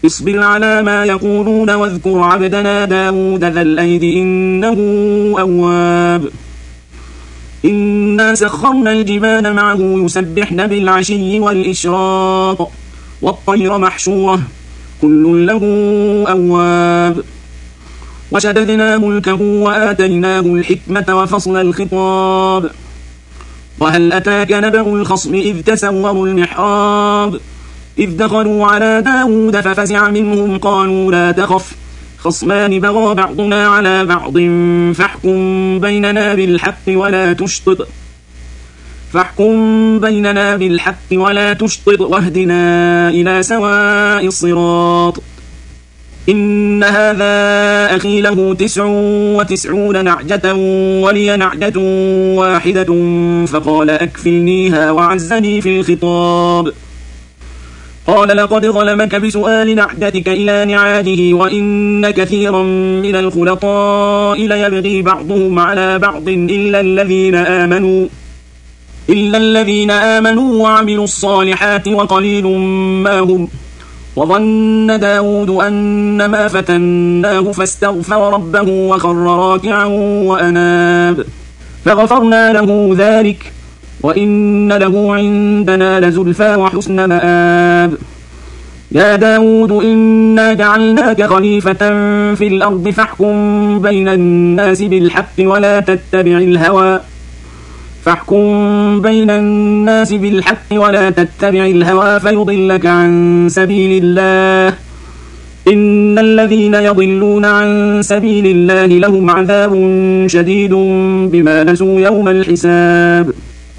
اصبر على ما يقولون واذكر عبدنا داود ذا الأيد إنه أواب. إنا سخرنا الجبال معه يسبحن بالعشي والإشراق والطير محشورة كل له أواب. وشددنا ملكه وآتيناه الحكمة وفصل الخطاب. وهل أتاك نبأ الخصم إذ تسوروا المحراب إذ دخلوا على داود ففزع منهم قالوا لا تخف خصمان بغى بعضنا على بعض فاحكم بيننا بالحق ولا تشطط واهدنا إلى سواء الصراط. إن هذا أخي له 99 نعجة ولي نعجة واحدة فقال أكفلنيها وعزني في الخطاب. قال لقد ظلمك بسؤال نعجتك إلى نعاجه وإن كثيرا من الخلطاء ليبغي بعضهم على بعض إلا الذين آمنوا وعملوا الصالحات وقليل ما هم. وظن داود أنما فتناه فاستغفر ربه وخر راكعا وأناب فغفرنا له ذلك وإن له عندنا لزلفى وحسن مآب. يا داود إنا جعلناك خليفة في الأرض فاحكم بين الناس بالحق ولا تتبع الهوى فيضلك عن سبيل الله. إن الذين يضلون عن سبيل الله لهم عذاب شديد بما نسوا يوم الحساب.